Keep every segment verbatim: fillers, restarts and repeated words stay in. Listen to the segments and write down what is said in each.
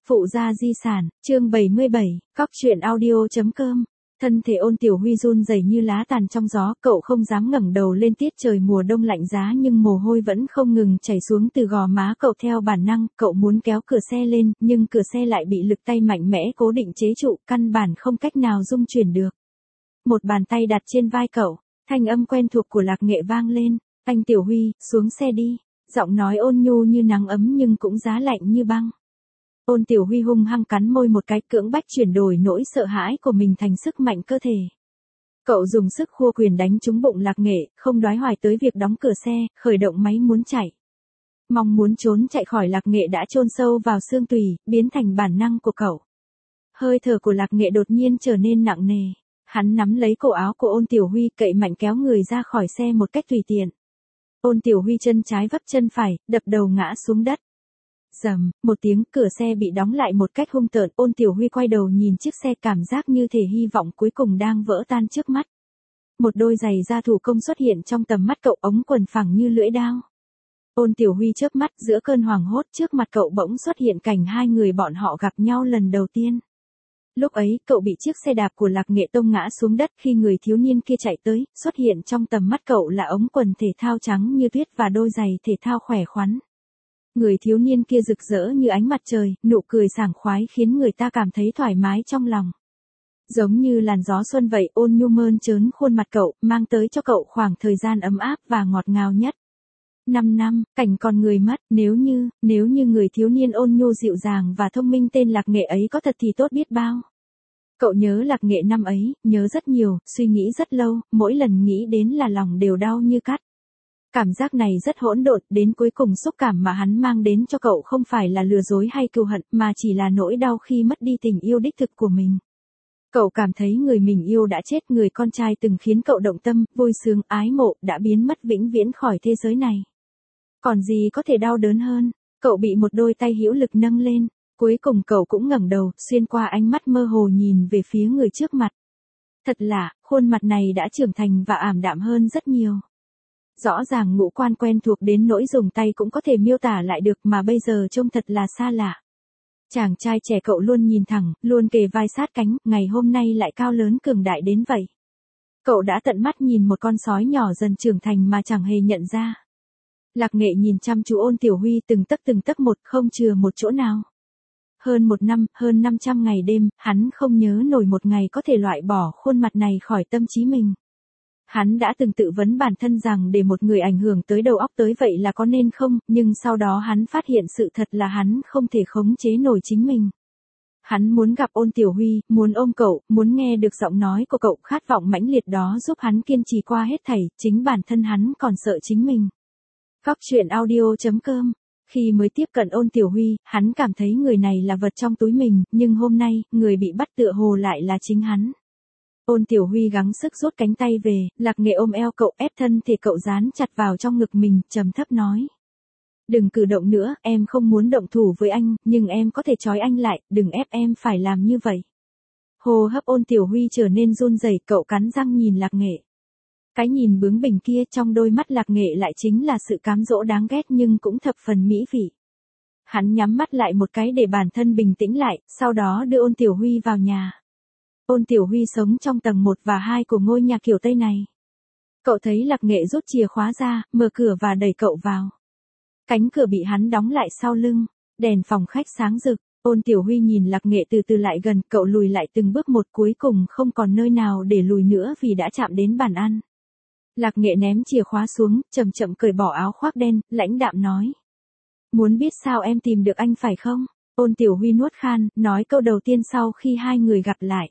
Phụ gia di sản, chương bảy mươi bảy, cóc truyện audio.com. Thân thể Ôn Tiểu Huy run rẩy như lá tàn trong gió, cậu không dám ngẩng đầu lên, tiết trời mùa đông lạnh giá nhưng mồ hôi vẫn không ngừng chảy xuống từ gò má cậu. Theo bản năng, cậu muốn kéo cửa xe lên, nhưng cửa xe lại bị lực tay mạnh mẽ cố định chế trụ, căn bản không cách nào rung chuyển được. Một bàn tay đặt trên vai cậu, thanh âm quen thuộc của Lạc Nghệ vang lên, "Anh Tiểu Huy, xuống xe đi." Giọng nói ôn nhu như nắng ấm nhưng cũng giá lạnh như băng. Ôn Tiểu Huy hung hăng cắn môi một cái, cưỡng bách chuyển đổi nỗi sợ hãi của mình thành sức mạnh cơ thể. Cậu dùng sức khua quyền đánh trúng bụng Lạc Nghệ, không đoái hoài tới việc đóng cửa xe, khởi động máy muốn chạy. Mong muốn trốn chạy khỏi Lạc Nghệ đã chôn sâu vào xương tủy, biến thành bản năng của cậu. Hơi thở của Lạc Nghệ đột nhiên trở nên nặng nề. Hắn nắm lấy cổ áo của Ôn Tiểu Huy, cậy mạnh kéo người ra khỏi xe một cách tùy tiện. Ôn Tiểu Huy chân trái vấp chân phải, đập đầu ngã xuống đất. Rầm, một tiếng, cửa xe bị đóng lại một cách hung tợn. Ôn Tiểu Huy quay đầu nhìn chiếc xe, cảm giác như thể hy vọng cuối cùng đang vỡ tan trước mắt. Một đôi giày da thủ công xuất hiện trong tầm mắt cậu, ống quần phẳng như lưỡi dao. Ôn Tiểu Huy chớp mắt, giữa cơn hoảng hốt trước mặt cậu bỗng xuất hiện cảnh hai người bọn họ gặp nhau lần đầu tiên. Lúc ấy, cậu bị chiếc xe đạp của Lạc Nghệ tông ngã xuống đất. Khi người thiếu niên kia chạy tới, xuất hiện trong tầm mắt cậu là ống quần thể thao trắng như tuyết và đôi giày thể thao khỏe khoắn. Người thiếu niên kia rực rỡ như ánh mặt trời, nụ cười sảng khoái khiến người ta cảm thấy thoải mái trong lòng. Giống như làn gió xuân vậy, ôn nhu mơn trớn khuôn mặt cậu, mang tới cho cậu khoảng thời gian ấm áp và ngọt ngào nhất. Năm năm, cảnh còn người mất, nếu như, nếu như người thiếu niên ôn nhu dịu dàng và thông minh tên Lạc Nghệ ấy có thật thì tốt biết bao. Cậu nhớ Lạc Nghệ năm ấy, nhớ rất nhiều, suy nghĩ rất lâu, mỗi lần nghĩ đến là lòng đều đau như cắt. Cảm giác này rất hỗn độn, đến cuối cùng xúc cảm mà hắn mang đến cho cậu không phải là lừa dối hay cừu hận, mà chỉ là nỗi đau khi mất đi tình yêu đích thực của mình. Cậu cảm thấy người mình yêu đã chết, người con trai từng khiến cậu động tâm, vui sướng, ái mộ, đã biến mất vĩnh viễn khỏi thế giới này. Còn gì có thể đau đớn hơn? Cậu bị một đôi tay hữu lực nâng lên, cuối cùng cậu cũng ngẩng đầu, xuyên qua ánh mắt mơ hồ nhìn về phía người trước mặt. Thật lạ, khuôn mặt này đã trưởng thành và ảm đạm hơn rất nhiều. Rõ ràng ngũ quan quen thuộc đến nỗi dùng tay cũng có thể miêu tả lại được, mà bây giờ trông thật là xa lạ. Chàng trai trẻ cậu luôn nhìn thẳng, luôn kề vai sát cánh, ngày hôm nay lại cao lớn cường đại đến vậy. Cậu đã tận mắt nhìn một con sói nhỏ dần trưởng thành mà chẳng hề nhận ra. Lạc Nghệ nhìn chăm chú Ôn Tiểu Huy từng tấc từng tấc một, không chừa một chỗ nào. Hơn một năm, hơn năm trăm ngày đêm, hắn không nhớ nổi một ngày có thể loại bỏ khuôn mặt này khỏi tâm trí mình. Hắn đã từng tự vấn bản thân rằng để một người ảnh hưởng tới đầu óc tới vậy là có nên không, nhưng sau đó hắn phát hiện sự thật là hắn không thể khống chế nổi chính mình. Hắn muốn gặp Ôn Tiểu Huy, muốn ôm cậu, muốn nghe được giọng nói của cậu, khát vọng mãnh liệt đó giúp hắn kiên trì qua hết thảy, chính bản thân hắn còn sợ chính mình. Cóc truyện audio.com. Khi mới tiếp cận Ôn Tiểu Huy, hắn cảm thấy người này là vật trong túi mình, nhưng hôm nay, người bị bắt tựa hồ lại là chính hắn. Ôn Tiểu Huy gắng sức rút cánh tay về, Lạc Nghệ ôm eo cậu, ép thân thể cậu dán chặt vào trong ngực mình, trầm thấp nói. Đừng cử động nữa, em không muốn động thủ với anh, nhưng em có thể trói anh lại, đừng ép em phải làm như vậy. Hô hấp Ôn Tiểu Huy trở nên run rẩy, cậu cắn răng nhìn Lạc Nghệ. Cái nhìn bướng bỉnh kia trong đôi mắt Lạc Nghệ lại chính là sự cám dỗ đáng ghét nhưng cũng thập phần mỹ vị. Hắn nhắm mắt lại một cái để bản thân bình tĩnh lại, sau đó đưa Ôn Tiểu Huy vào nhà. Ôn Tiểu Huy sống trong tầng một và hai của ngôi nhà kiểu Tây này. Cậu thấy Lạc Nghệ rút chìa khóa ra, mở cửa và đẩy cậu vào. Cánh cửa bị hắn đóng lại sau lưng, đèn phòng khách sáng rực. Ôn Tiểu Huy nhìn Lạc Nghệ từ từ lại gần, cậu lùi lại từng bước một, cuối cùng không còn nơi nào để lùi nữa vì đã chạm đến bàn ăn. Lạc Nghệ ném chìa khóa xuống, chậm chậm cởi bỏ áo khoác đen, lãnh đạm nói. Muốn biết sao em tìm được anh phải không? Ôn Tiểu Huy nuốt khan, nói câu đầu tiên sau khi hai người gặp lại.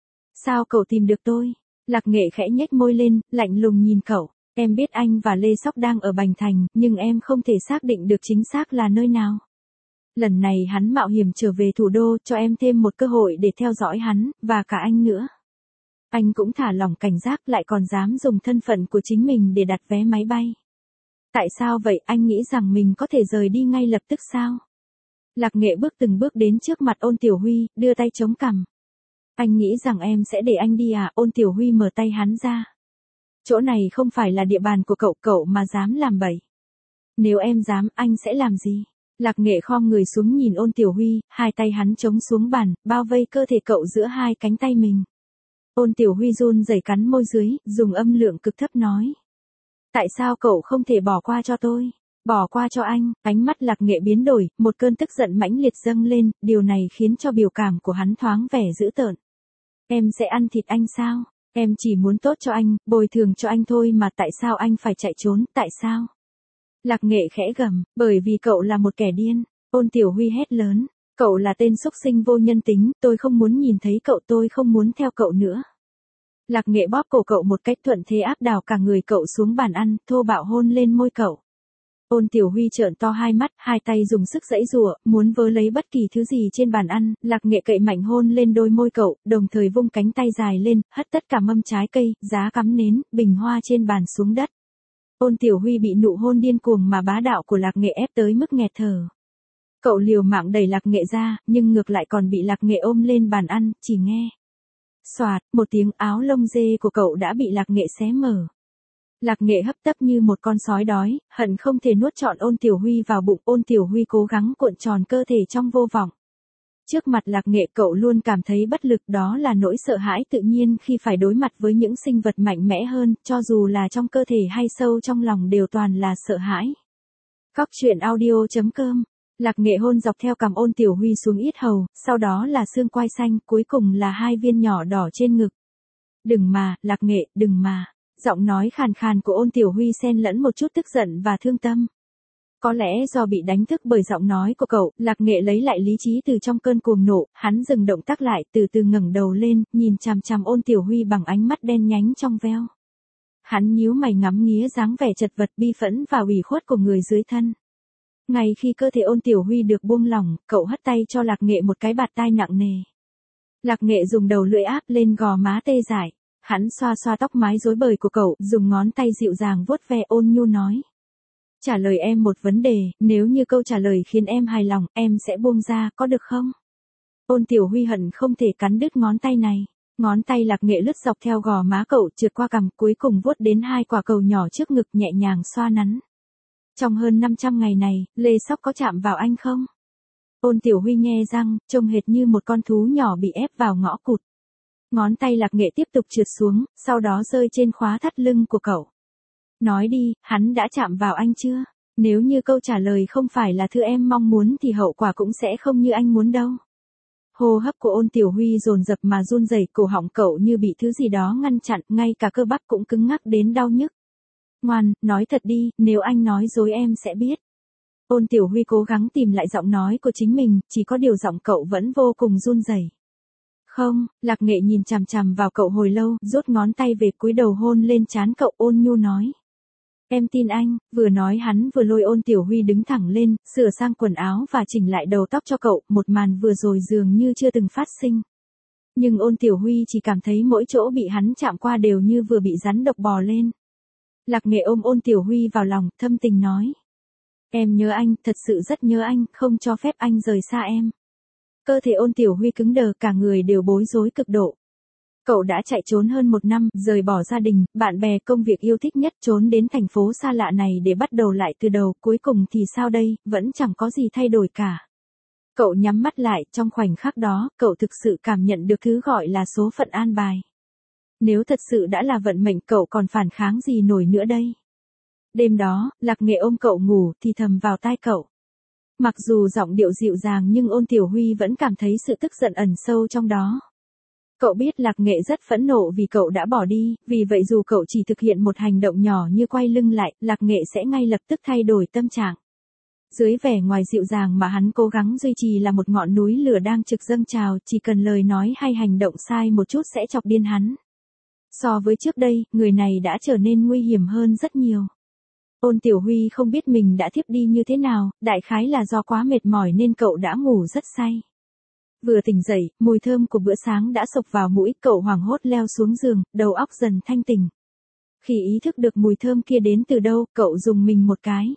Sao cậu tìm được tôi? Lạc Nghệ khẽ nhếch môi lên, lạnh lùng nhìn cậu. Em biết anh và Lê Sóc đang ở Bành Thành, nhưng em không thể xác định được chính xác là nơi nào. Lần này hắn mạo hiểm trở về thủ đô, cho em thêm một cơ hội để theo dõi hắn, và cả anh nữa. Anh cũng thả lỏng cảnh giác, lại còn dám dùng thân phận của chính mình để đặt vé máy bay. Tại sao vậy, anh nghĩ rằng mình có thể rời đi ngay lập tức sao? Lạc Nghệ bước từng bước đến trước mặt Ôn Tiểu Huy, đưa tay chống cằm. Anh nghĩ rằng em sẽ để anh đi à? Ôn Tiểu Huy mở tay hắn ra. Chỗ này không phải là địa bàn của cậu, cậu mà dám làm bậy. Nếu em dám, anh sẽ làm gì? Lạc Nghệ khom người xuống nhìn Ôn Tiểu Huy, hai tay hắn chống xuống bàn, bao vây cơ thể cậu giữa hai cánh tay mình. Ôn Tiểu Huy run rẩy cắn môi dưới, dùng âm lượng cực thấp nói. Tại sao cậu không thể bỏ qua cho tôi? Bỏ qua cho anh? Ánh mắt Lạc Nghệ biến đổi, một cơn tức giận mãnh liệt dâng lên, điều này khiến cho biểu cảm của hắn thoáng vẻ dữ tợn. Em sẽ ăn thịt anh sao? Em chỉ muốn tốt cho anh, bồi thường cho anh thôi mà tại sao anh phải chạy trốn, tại sao? Lạc Nghệ khẽ gầm, bởi vì cậu là một kẻ điên. Ôn Tiểu Huy hét lớn, cậu là tên xúc sinh vô nhân tính, tôi không muốn nhìn thấy cậu, tôi không muốn theo cậu nữa. Lạc Nghệ bóp cổ cậu một cách thuận thế áp đảo cả người cậu xuống bàn ăn, thô bạo hôn lên môi cậu. Ôn Tiểu Huy trợn to hai mắt, hai tay dùng sức giãy giụa, muốn vớ lấy bất kỳ thứ gì trên bàn ăn, Lạc Nghệ cậy mạnh hôn lên đôi môi cậu, đồng thời vung cánh tay dài lên, hất tất cả mâm trái cây, giá cắm nến, bình hoa trên bàn xuống đất. Ôn Tiểu Huy bị nụ hôn điên cuồng mà bá đạo của Lạc Nghệ ép tới mức nghẹt thở. Cậu liều mạng đẩy Lạc Nghệ ra, nhưng ngược lại còn bị Lạc Nghệ ôm lên bàn ăn, chỉ nghe. Xoạt, một tiếng áo lông dê của cậu đã bị Lạc Nghệ xé mở. Lạc Nghệ hấp tấp như một con sói đói, hận không thể nuốt trọn Ôn Tiểu Huy vào bụng. Ôn Tiểu Huy cố gắng cuộn tròn cơ thể trong vô vọng. Trước mặt Lạc Nghệ cậu luôn cảm thấy bất lực, đó là nỗi sợ hãi tự nhiên khi phải đối mặt với những sinh vật mạnh mẽ hơn, cho dù là trong cơ thể hay sâu trong lòng đều toàn là sợ hãi. Cóc truyện audio chấm com. Lạc Nghệ hôn dọc theo cằm Ôn Tiểu Huy xuống yết hầu, sau đó là xương quai xanh, cuối cùng là hai viên nhỏ đỏ trên ngực. Đừng mà, Lạc Nghệ, đừng mà. Giọng nói khàn khàn của Ôn Tiểu Huy xen lẫn một chút tức giận và thương tâm. Có lẽ do bị đánh thức bởi giọng nói của cậu, Lạc Nghệ lấy lại lý trí từ trong cơn cuồng nộ, hắn dừng động tác lại, từ từ ngẩng đầu lên, nhìn chằm chằm Ôn Tiểu Huy bằng ánh mắt đen nhánh trong veo. Hắn nhíu mày ngắm nghía dáng vẻ chật vật bi phẫn và ủy khuất của người dưới thân. Ngay khi cơ thể Ôn Tiểu Huy được buông lỏng, cậu hất tay cho Lạc Nghệ một cái bạt tai nặng nề. Lạc Nghệ dùng đầu lưỡi áp lên gò má tê dại. Hắn xoa xoa tóc mái rối bời của cậu, dùng ngón tay dịu dàng vuốt ve, ôn nhu nói. Trả lời em một vấn đề, nếu như câu trả lời khiến em hài lòng, em sẽ buông ra, có được không? Ôn Tiểu Huy hận không thể cắn đứt ngón tay này. Ngón tay Lạc Nghệ lướt dọc theo gò má cậu, trượt qua cằm, cuối cùng vuốt đến hai quả cầu nhỏ trước ngực, nhẹ nhàng xoa nắn. Trong hơn năm trăm ngày này, Lê Sóc có chạm vào anh không? Ôn Tiểu Huy nhe răng, trông hệt như một con thú nhỏ bị ép vào ngõ cụt. Ngón tay Lạc Nghệ tiếp tục trượt xuống, sau đó rơi trên khóa thắt lưng của cậu. Nói đi, hắn đã chạm vào anh chưa? Nếu như câu trả lời không phải là thứ em mong muốn thì hậu quả cũng sẽ không như anh muốn đâu. Hô hấp của Ôn Tiểu Huy dồn dập mà run rẩy, cổ họng cậu như bị thứ gì đó ngăn chặn, ngay cả cơ bắp cũng cứng ngắc đến đau nhức. Ngoan, nói thật đi, nếu anh nói dối em sẽ biết. Ôn Tiểu Huy cố gắng tìm lại giọng nói của chính mình, chỉ có điều giọng cậu vẫn vô cùng run rẩy. Không, Lạc Nghệ nhìn chằm chằm vào cậu hồi lâu, rút ngón tay về cúi đầu hôn lên trán cậu, ôn nhu nói. Em tin anh. Vừa nói hắn vừa lôi Ôn Tiểu Huy đứng thẳng lên, sửa sang quần áo và chỉnh lại đầu tóc cho cậu, một màn vừa rồi dường như chưa từng phát sinh. Nhưng Ôn Tiểu Huy chỉ cảm thấy mỗi chỗ bị hắn chạm qua đều như vừa bị rắn độc bò lên. Lạc Nghệ ôm Ôn Tiểu Huy vào lòng, thâm tình nói. Em nhớ anh, thật sự rất nhớ anh, không cho phép anh rời xa em. Cơ thể Ôn Tiểu Huy cứng đờ, cả người đều bối rối cực độ. Cậu đã chạy trốn hơn một năm, rời bỏ gia đình, bạn bè, công việc yêu thích nhất, trốn đến thành phố xa lạ này để bắt đầu lại từ đầu, cuối cùng thì sao đây, vẫn chẳng có gì thay đổi cả. Cậu nhắm mắt lại, trong khoảnh khắc đó, cậu thực sự cảm nhận được thứ gọi là số phận an bài. Nếu thật sự đã là vận mệnh, cậu còn phản kháng gì nổi nữa đây. Đêm đó, Lạc Nghệ ôm cậu ngủ, thì thầm vào tai cậu. Mặc dù giọng điệu dịu dàng nhưng Ôn Tiểu Huy vẫn cảm thấy sự tức giận ẩn sâu trong đó. Cậu biết Lạc Nghệ rất phẫn nộ vì cậu đã bỏ đi, vì vậy dù cậu chỉ thực hiện một hành động nhỏ như quay lưng lại, Lạc Nghệ sẽ ngay lập tức thay đổi tâm trạng. Dưới vẻ ngoài dịu dàng mà hắn cố gắng duy trì là một ngọn núi lửa đang trực dâng trào, chỉ cần lời nói hay hành động sai một chút sẽ chọc điên hắn. So với trước đây, người này đã trở nên nguy hiểm hơn rất nhiều. Ôn Tiểu Huy không biết mình đã thiếp đi như thế nào, đại khái là do quá mệt mỏi nên cậu đã ngủ rất say. Vừa tỉnh dậy, mùi thơm của bữa sáng đã xộc vào mũi, cậu hoảng hốt leo xuống giường, đầu óc dần thanh tỉnh. Khi ý thức được mùi thơm kia đến từ đâu, cậu dùng mình một cái.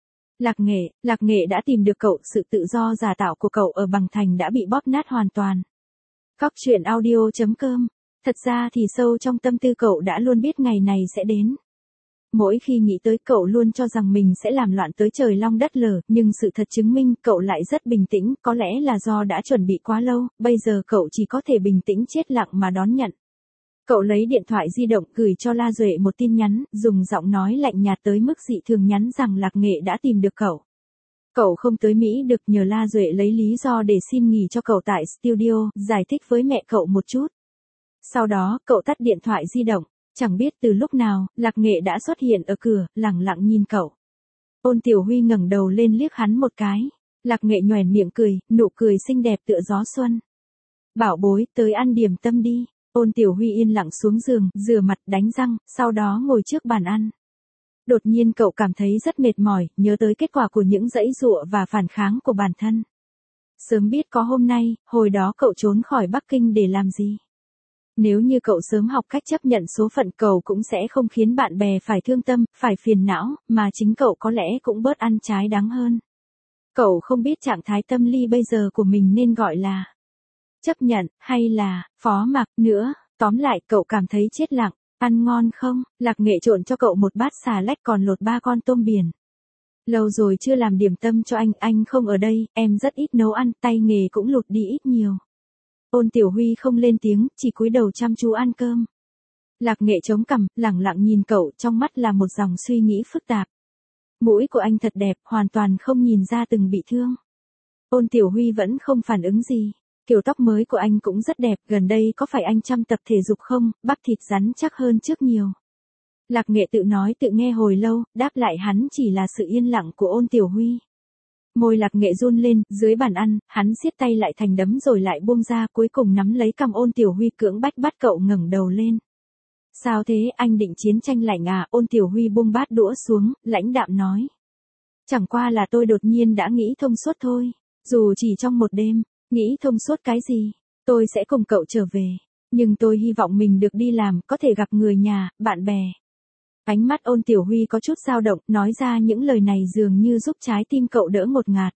Lạc Nghệ, Lạc Nghệ đã tìm được cậu, sự tự do giả tạo của cậu ở Bằng Thành đã bị bóp nát hoàn toàn. Cóc truyện audio chấm com. Thật ra thì sâu trong tâm tư cậu đã luôn biết ngày này sẽ đến. mỗi khi nghĩ tới cậu luôn cho rằng mình sẽ làm loạn tới trời long đất lở, nhưng sự thật chứng minh cậu lại rất bình tĩnh, có lẽ là do đã chuẩn bị quá lâu, bây giờ cậu chỉ có thể bình tĩnh chết lặng mà đón nhận. Cậu lấy điện thoại di động gửi cho La Duệ một tin nhắn, dùng giọng nói lạnh nhạt tới mức dị thường nhắn rằng Lạc Nghệ đã tìm được cậu. Cậu không tới Mỹ được, nhờ La Duệ lấy lý do để xin nghỉ cho cậu tại studio, giải thích với mẹ cậu một chút. Sau đó, cậu tắt điện thoại di động, chẳng biết từ lúc nào, Lạc Nghệ đã xuất hiện ở cửa, lẳng lặng nhìn cậu. Ôn Tiểu Huy ngẩng đầu lên liếc hắn một cái. Lạc Nghệ nhoẻn miệng cười, nụ cười xinh đẹp tựa gió xuân. Bảo bối, tới ăn điểm tâm đi. Ôn Tiểu Huy yên lặng xuống giường, rửa mặt, đánh răng, sau đó ngồi trước bàn ăn. Đột nhiên cậu cảm thấy rất mệt mỏi, nhớ tới kết quả của những dãy dụa và phản kháng của bản thân. Sớm biết có hôm nay, hồi đó cậu trốn khỏi Bắc Kinh để làm gì? Nếu như cậu sớm học cách chấp nhận số phận, cậu cũng sẽ không khiến bạn bè phải thương tâm, phải phiền não, mà chính cậu có lẽ cũng bớt ăn trái đắng hơn. Cậu không biết trạng thái tâm lý bây giờ của mình nên gọi là chấp nhận, hay là phó mặc nữa, tóm lại cậu cảm thấy chết lặng. Ăn ngon không? Lạc Nghệ trộn cho cậu một bát xà lách còn lột ba con tôm biển. Lâu rồi chưa làm điểm tâm cho anh, anh không ở đây, em rất ít nấu ăn, tay nghề cũng lụt đi ít nhiều. Ôn Tiểu Huy không lên tiếng, chỉ cúi đầu chăm chú ăn cơm. Lạc Nghệ chống cằm, lẳng lặng nhìn cậu, trong mắt là một dòng suy nghĩ phức tạp. Mũi của anh thật đẹp, hoàn toàn không nhìn ra từng bị thương. Ôn Tiểu Huy vẫn không phản ứng gì. Kiểu tóc mới của anh cũng rất đẹp, gần đây có phải anh chăm tập thể dục không, bắp thịt rắn chắc hơn trước nhiều. Lạc Nghệ tự nói tự nghe hồi lâu, đáp lại hắn chỉ là sự yên lặng của Ôn Tiểu Huy. Môi Lạc Nghệ run lên, dưới bàn ăn, hắn siết tay lại thành đấm rồi lại buông ra, cuối cùng nắm lấy cằm Ôn Tiểu Huy cưỡng bách bắt cậu ngẩng đầu lên. Sao thế, anh định chiến tranh lạnh à? Ôn Tiểu Huy buông bát đũa xuống, lãnh đạm nói. Chẳng qua là tôi đột nhiên đã nghĩ thông suốt thôi, dù chỉ trong một đêm. Nghĩ thông suốt cái gì? Tôi sẽ cùng cậu trở về. Nhưng tôi hy vọng mình được đi làm, có thể gặp người nhà, bạn bè. Ánh mắt Ôn Tiểu Huy có chút dao động, nói ra những lời này dường như giúp trái tim cậu đỡ ngột ngạt.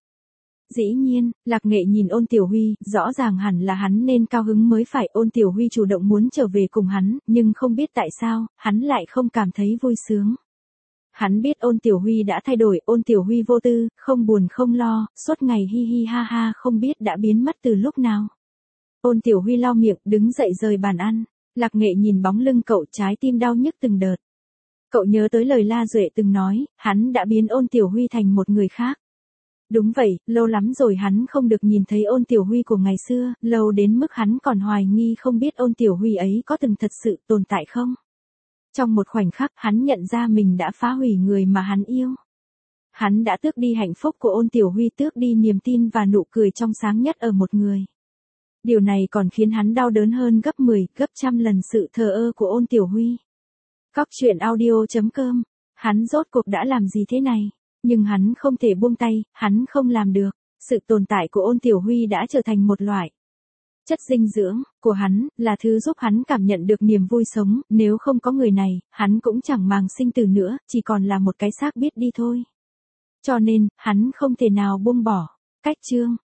Dĩ nhiên, Lạc Nghệ nhìn Ôn Tiểu Huy, rõ ràng hẳn là hắn nên cao hứng mới phải. Ôn Tiểu Huy chủ động muốn trở về cùng hắn, nhưng không biết tại sao, hắn lại không cảm thấy vui sướng. Hắn biết Ôn Tiểu Huy đã thay đổi, Ôn Tiểu Huy vô tư, không buồn không lo, suốt ngày hi hi ha ha không biết đã biến mất từ lúc nào. Ôn Tiểu Huy lau miệng, đứng dậy rời bàn ăn. Lạc Nghệ nhìn bóng lưng cậu, trái tim đau nhức từng đợt. Cậu nhớ tới lời La Duệ từng nói, hắn đã biến Ôn Tiểu Huy thành một người khác. Đúng vậy, lâu lắm rồi hắn không được nhìn thấy Ôn Tiểu Huy của ngày xưa, lâu đến mức hắn còn hoài nghi không biết Ôn Tiểu Huy ấy có từng thật sự tồn tại không. Trong một khoảnh khắc, hắn nhận ra mình đã phá hủy người mà hắn yêu. Hắn đã tước đi hạnh phúc của Ôn Tiểu Huy, tước đi niềm tin và nụ cười trong sáng nhất ở một người. Điều này còn khiến hắn đau đớn hơn gấp mười, gấp trăm lần sự thờ ơ của Ôn Tiểu Huy. Cóc truyện audio chấm com. Hắn rốt cuộc đã làm gì thế này? Nhưng hắn không thể buông tay, hắn không làm được. Sự tồn tại của Ôn Tiểu Huy đã trở thành một loại chất dinh dưỡng của hắn, là thứ giúp hắn cảm nhận được niềm vui sống, nếu không có người này, hắn cũng chẳng màng sinh tử nữa, chỉ còn là một cái xác biết đi thôi. Cho nên, hắn không thể nào buông bỏ. Cách chương